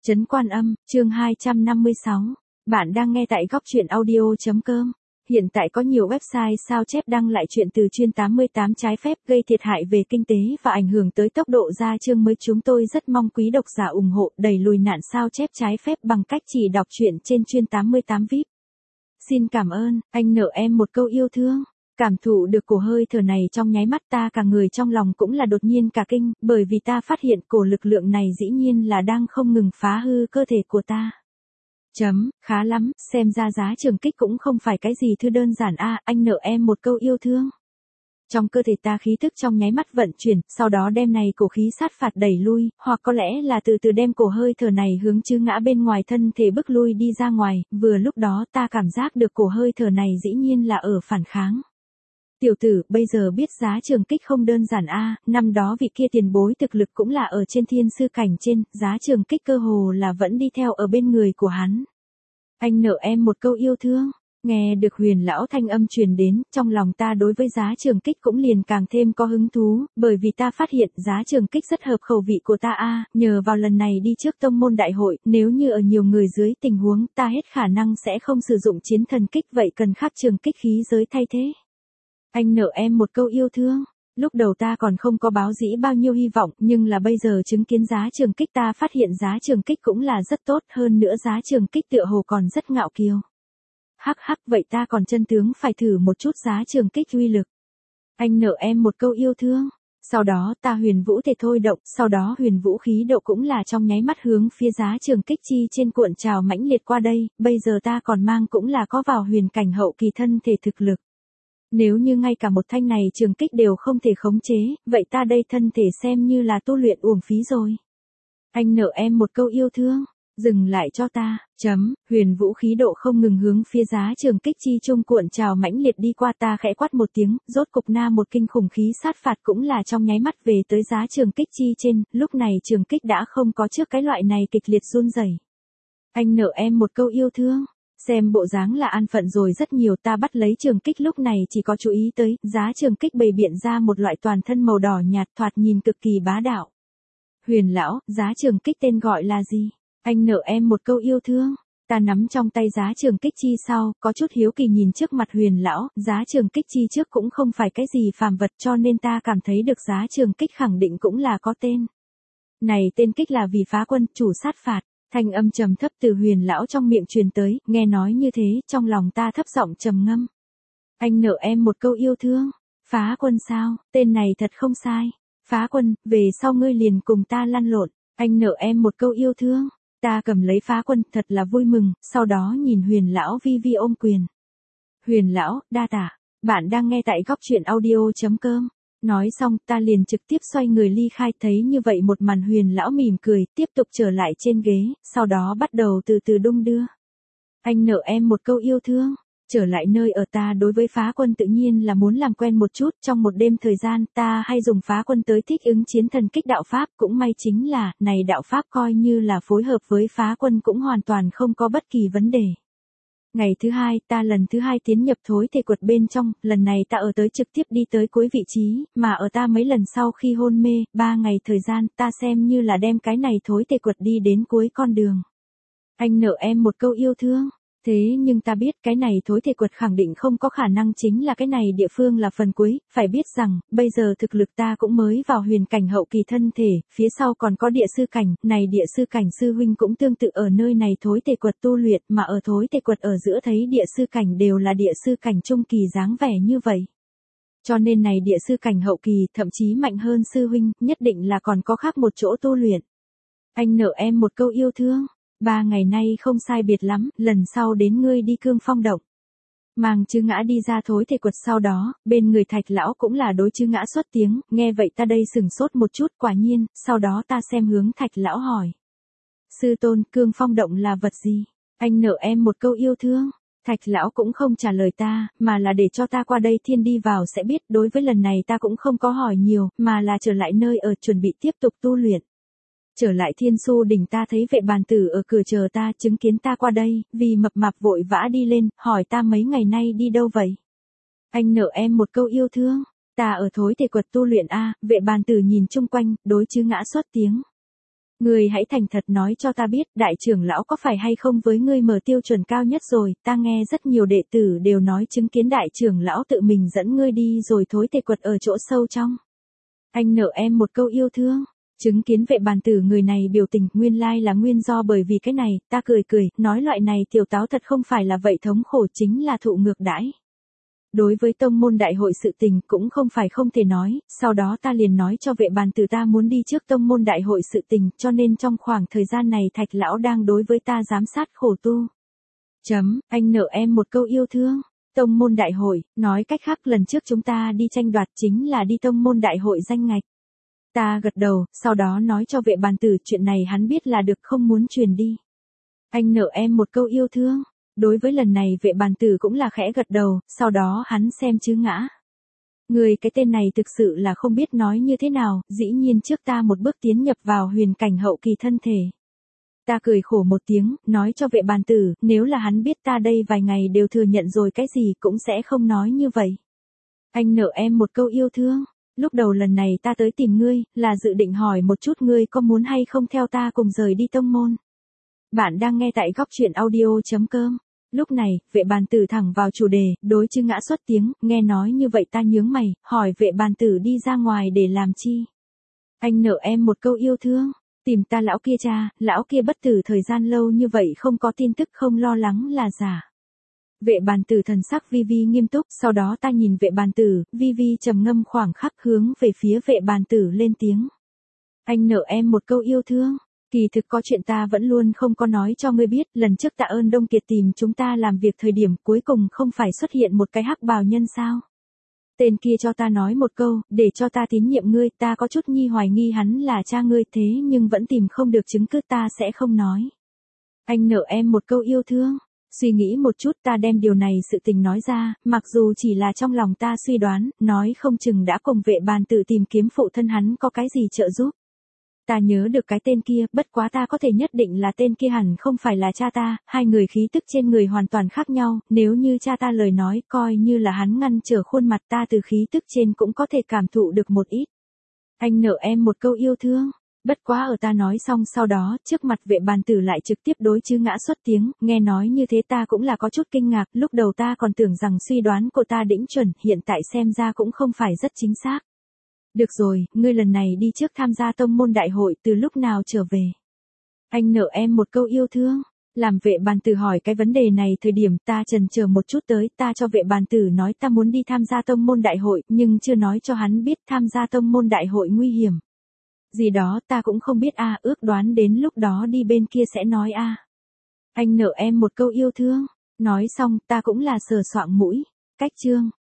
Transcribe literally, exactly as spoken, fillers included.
Trấn Quan Âm, chương hai trăm năm mươi sáu. Bạn đang nghe tại góc truyện audio.com. Hiện tại có nhiều website sao chép đăng lại chuyện từ chuyên tám mươi tám trái phép gây thiệt hại về kinh tế và ảnh hưởng tới tốc độ ra chương mới. Chúng tôi rất mong quý độc giả ủng hộ đẩy lùi nạn sao chép trái phép bằng cách chỉ đọc truyện trên chuyên tám mươi tám vi ai pi. Xin cảm ơn, anh nợ em một câu yêu thương. Cảm thụ được cổ hơi thở này trong nháy mắt ta cả người trong lòng cũng là đột nhiên cả kinh, bởi vì ta phát hiện cổ lực lượng này dĩ nhiên là đang không ngừng phá hư cơ thể của ta. Chấm, khá lắm, xem ra giá trường kích cũng không phải cái gì thứ đơn giản a, anh nợ em một câu yêu thương. Trong cơ thể ta khí thức trong nháy mắt vận chuyển, sau đó đem này cổ khí sát phạt đẩy lui, hoặc có lẽ là từ từ đem cổ hơi thở này hướng chư ngã bên ngoài thân thể bức lui đi ra ngoài, vừa lúc đó ta cảm giác được cổ hơi thở này dĩ nhiên là ở phản kháng. Tiểu tử, bây giờ biết giá trường kích không đơn giản a, năm đó vị kia tiền bối thực lực cũng là ở trên thiên sư cảnh trên, giá trường kích cơ hồ là vẫn đi theo ở bên người của hắn. Anh nợ em một câu yêu thương, nghe được huyền lão thanh âm truyền đến, trong lòng ta đối với giá trường kích cũng liền càng thêm có hứng thú, bởi vì ta phát hiện giá trường kích rất hợp khẩu vị của ta a, nhờ vào lần này đi trước tông môn đại hội, nếu như ở nhiều người dưới tình huống ta hết khả năng sẽ không sử dụng chiến thần kích, vậy cần khắc trường kích khí giới thay thế. Anh nợ em một câu yêu thương. Lúc đầu ta còn không có báo dĩ bao nhiêu hy vọng, nhưng là bây giờ chứng kiến giá trường kích ta phát hiện giá trường kích cũng là rất tốt, hơn nữa giá trường kích tựa hồ còn rất ngạo kiều. Hắc hắc, vậy ta còn chân tướng phải thử một chút giá trường kích uy lực. Anh nợ em một câu yêu thương. Sau đó ta huyền vũ thể thôi động, sau đó huyền vũ khí độ cũng là trong nháy mắt hướng phía giá trường kích chi trên cuộn trào mãnh liệt qua đây, bây giờ ta còn mang cũng là có vào huyền cảnh hậu kỳ thân thể thực lực. Nếu như ngay cả một thanh này trường kích đều không thể khống chế, vậy ta đây thân thể xem như là tu luyện uổng phí rồi. Anh nợ em một câu yêu thương, dừng lại cho ta, chấm, huyền vũ khí độ không ngừng hướng phía giá trường kích chi trung cuộn trào mãnh liệt đi qua, ta khẽ quát một tiếng, rốt cục na một kinh khủng khí sát phạt cũng là trong nháy mắt về tới giá trường kích chi trên, lúc này trường kích đã không có trước cái loại này kịch liệt run rẩy. Anh nợ em một câu yêu thương. Xem bộ dáng là an phận rồi rất nhiều, ta bắt lấy trường kích lúc này chỉ có chú ý tới, giá trường kích bày biện ra một loại toàn thân màu đỏ nhạt thoạt nhìn cực kỳ bá đạo. Huyền lão, giá trường kích tên gọi là gì? Anh nợ em một câu yêu thương. Ta nắm trong tay giá trường kích chi sau, có chút hiếu kỳ nhìn trước mặt huyền lão, giá trường kích chi trước cũng không phải cái gì phàm vật cho nên ta cảm thấy được giá trường kích khẳng định cũng là có tên. Này tên kích là vì phá quân, chủ sát phạt. Thanh âm trầm thấp từ huyền lão trong miệng truyền tới, nghe nói như thế, trong lòng ta thấp giọng trầm ngâm. Anh nợ em một câu yêu thương. Phá quân sao, tên này thật không sai. Phá quân, về sau ngươi liền cùng ta lăn lộn. Anh nợ em một câu yêu thương. Ta cầm lấy phá quân, thật là vui mừng, sau đó nhìn huyền lão vi vi ôm quyền. Huyền lão, đa tạ, bạn đang nghe tại góc truyện audio.com. Nói xong ta liền trực tiếp xoay người ly khai, thấy như vậy một màn huyền lão mỉm cười, tiếp tục trở lại trên ghế, sau đó bắt đầu từ từ đung đưa. Anh nợ em một câu yêu thương, trở lại nơi ở ta đối với phá quân tự nhiên là muốn làm quen một chút, trong một đêm thời gian ta hay dùng phá quân tới thích ứng chiến thần kích đạo pháp, cũng may chính là, này đạo pháp coi như là phối hợp với phá quân cũng hoàn toàn không có bất kỳ vấn đề. Ngày thứ hai, ta lần thứ hai tiến nhập thối thể quật bên trong, lần này ta ở tới trực tiếp đi tới cuối vị trí, mà ở ta mấy lần sau khi hôn mê, ba ngày thời gian, ta xem như là đem cái này thối thể quật đi đến cuối con đường. Anh nợ em một câu yêu thương. Thế nhưng ta biết cái này thối thể quật khẳng định không có khả năng chính là cái này địa phương là phần cuối, phải biết rằng, bây giờ thực lực ta cũng mới vào huyền cảnh hậu kỳ thân thể, phía sau còn có địa sư cảnh, này địa sư cảnh sư huynh cũng tương tự ở nơi này thối thể quật tu luyện, mà ở thối thể quật ở giữa thấy địa sư cảnh đều là địa sư cảnh trung kỳ dáng vẻ như vậy. Cho nên này địa sư cảnh hậu kỳ thậm chí mạnh hơn sư huynh, nhất định là còn có khác một chỗ tu luyện. Anh nợ em một câu yêu thương. Ba ngày nay không sai biệt lắm, lần sau đến ngươi đi Cương Phong động. Mang chư ngã đi ra thối thể quật, sau đó, bên người Thạch lão cũng là đối chư ngã xuất tiếng, nghe vậy ta đây sừng sốt một chút, quả nhiên, sau đó ta xem hướng Thạch lão hỏi. Sư tôn, Cương Phong động là vật gì? Anh nợ em một câu yêu thương. Thạch lão cũng không trả lời ta, mà là để cho ta qua đây thiên đi vào sẽ biết, đối với lần này ta cũng không có hỏi nhiều, mà là trở lại nơi ở chuẩn bị tiếp tục tu luyện. Trở lại Thiên Su đỉnh ta thấy vệ bàn tử ở cửa chờ ta, chứng kiến ta qua đây, vì mập mạp vội vã đi lên, hỏi ta mấy ngày nay đi đâu vậy? Anh nợ em một câu yêu thương, ta ở thối thể quật tu luyện a, vệ bàn tử nhìn chung quanh, đối chư ngã xuất tiếng. Ngươi hãy thành thật nói cho ta biết, đại trưởng lão có phải hay không với ngươi mở tiêu chuẩn cao nhất rồi, ta nghe rất nhiều đệ tử đều nói chứng kiến đại trưởng lão tự mình dẫn ngươi đi rồi thối tê quật ở chỗ sâu trong. Anh nợ em một câu yêu thương. Chứng kiến vệ bàn tử người này biểu tình, nguyên lai là nguyên do bởi vì cái này, ta cười cười, nói loại này tiểu táo thật không phải là vậy, thống khổ chính là thụ ngược đãi. Đối với tông môn đại hội sự tình cũng không phải không thể nói, sau đó ta liền nói cho vệ bàn tử ta muốn đi trước tông môn đại hội sự tình, cho nên trong khoảng thời gian này Thạch lão đang đối với ta giám sát khổ tu. Chấm, anh nợ em một câu yêu thương. Tông môn đại hội, nói cách khác lần trước chúng ta đi tranh đoạt chính là đi tông môn đại hội danh ngạch. Ta gật đầu, sau đó nói cho vệ bàn tử chuyện này hắn biết là được, không muốn truyền đi. Anh nợ em một câu yêu thương. Đối với lần này vệ bàn tử cũng là khẽ gật đầu, sau đó hắn xem chứ ngã. Người cái tên này thực sự là không biết nói như thế nào, dĩ nhiên trước ta một bước tiến nhập vào huyền cảnh hậu kỳ thân thể. Ta cười khổ một tiếng, nói cho vệ bàn tử, nếu là hắn biết ta đây vài ngày đều thừa nhận rồi cái gì cũng sẽ không nói như vậy. Anh nợ em một câu yêu thương. Lúc đầu lần này ta tới tìm ngươi, là dự định hỏi một chút ngươi có muốn hay không theo ta cùng rời đi tông môn. Bạn đang nghe tại góc truyện audio.com. Lúc này, vệ bàn tử thẳng vào chủ đề, đối chư ngã xuất tiếng, nghe nói như vậy ta nhướng mày, hỏi vệ bàn tử đi ra ngoài để làm chi. Anh nợ em một câu yêu thương, tìm ta lão kia cha, lão kia bất tử thời gian lâu như vậy không có tin tức, không lo lắng là giả. Vệ bàn tử thần sắc vi vi nghiêm túc, sau đó ta nhìn vệ bàn tử, vi vi trầm ngâm khoảng khắc hướng về phía vệ bàn tử lên tiếng. Anh nợ em một câu yêu thương. Kỳ thực có chuyện ta vẫn luôn không có nói cho ngươi biết, lần trước Tạ Ơn Đông Kiệt tìm chúng ta làm việc thời điểm cuối cùng không phải xuất hiện một cái hắc bào nhân sao. Tên kia cho ta nói một câu, để cho ta tín nhiệm ngươi, ta có chút nhi hoài nghi hắn là cha ngươi thế nhưng vẫn tìm không được chứng cứ, ta sẽ không nói. Anh nợ em một câu yêu thương. Suy nghĩ một chút ta đem điều này sự tình nói ra, mặc dù chỉ là trong lòng ta suy đoán, nói không chừng đã cùng vệ bàn tử tìm kiếm phụ thân hắn có cái gì trợ giúp. Ta nhớ được cái tên kia, bất quá ta có thể nhất định là tên kia hẳn không phải là cha ta, hai người khí tức trên người hoàn toàn khác nhau, nếu như cha ta lời nói coi như là hắn ngăn trở khuôn mặt ta từ khí tức trên cũng có thể cảm thụ được một ít. Anh nợ em một câu yêu thương. Bất quá ở ta nói xong sau đó, trước mặt vệ bàn tử lại trực tiếp đối chư ngã xuất tiếng, nghe nói như thế ta cũng là có chút kinh ngạc, lúc đầu ta còn tưởng rằng suy đoán của ta đỉnh chuẩn, hiện tại xem ra cũng không phải rất chính xác. Được rồi, ngươi lần này đi trước tham gia tông môn đại hội, từ lúc nào trở về? Anh nợ em một câu yêu thương. Làm vệ bàn tử hỏi cái vấn đề này thời điểm ta chần chờ một chút tới, ta cho vệ bàn tử nói ta muốn đi tham gia tông môn đại hội, nhưng chưa nói cho hắn biết tham gia tông môn đại hội nguy hiểm. Gì đó ta cũng không biết a, à, ước đoán đến lúc đó đi bên kia sẽ nói a. À. Anh nợ em một câu yêu thương. Nói xong ta cũng là sờ soạng mũi. Cách chương.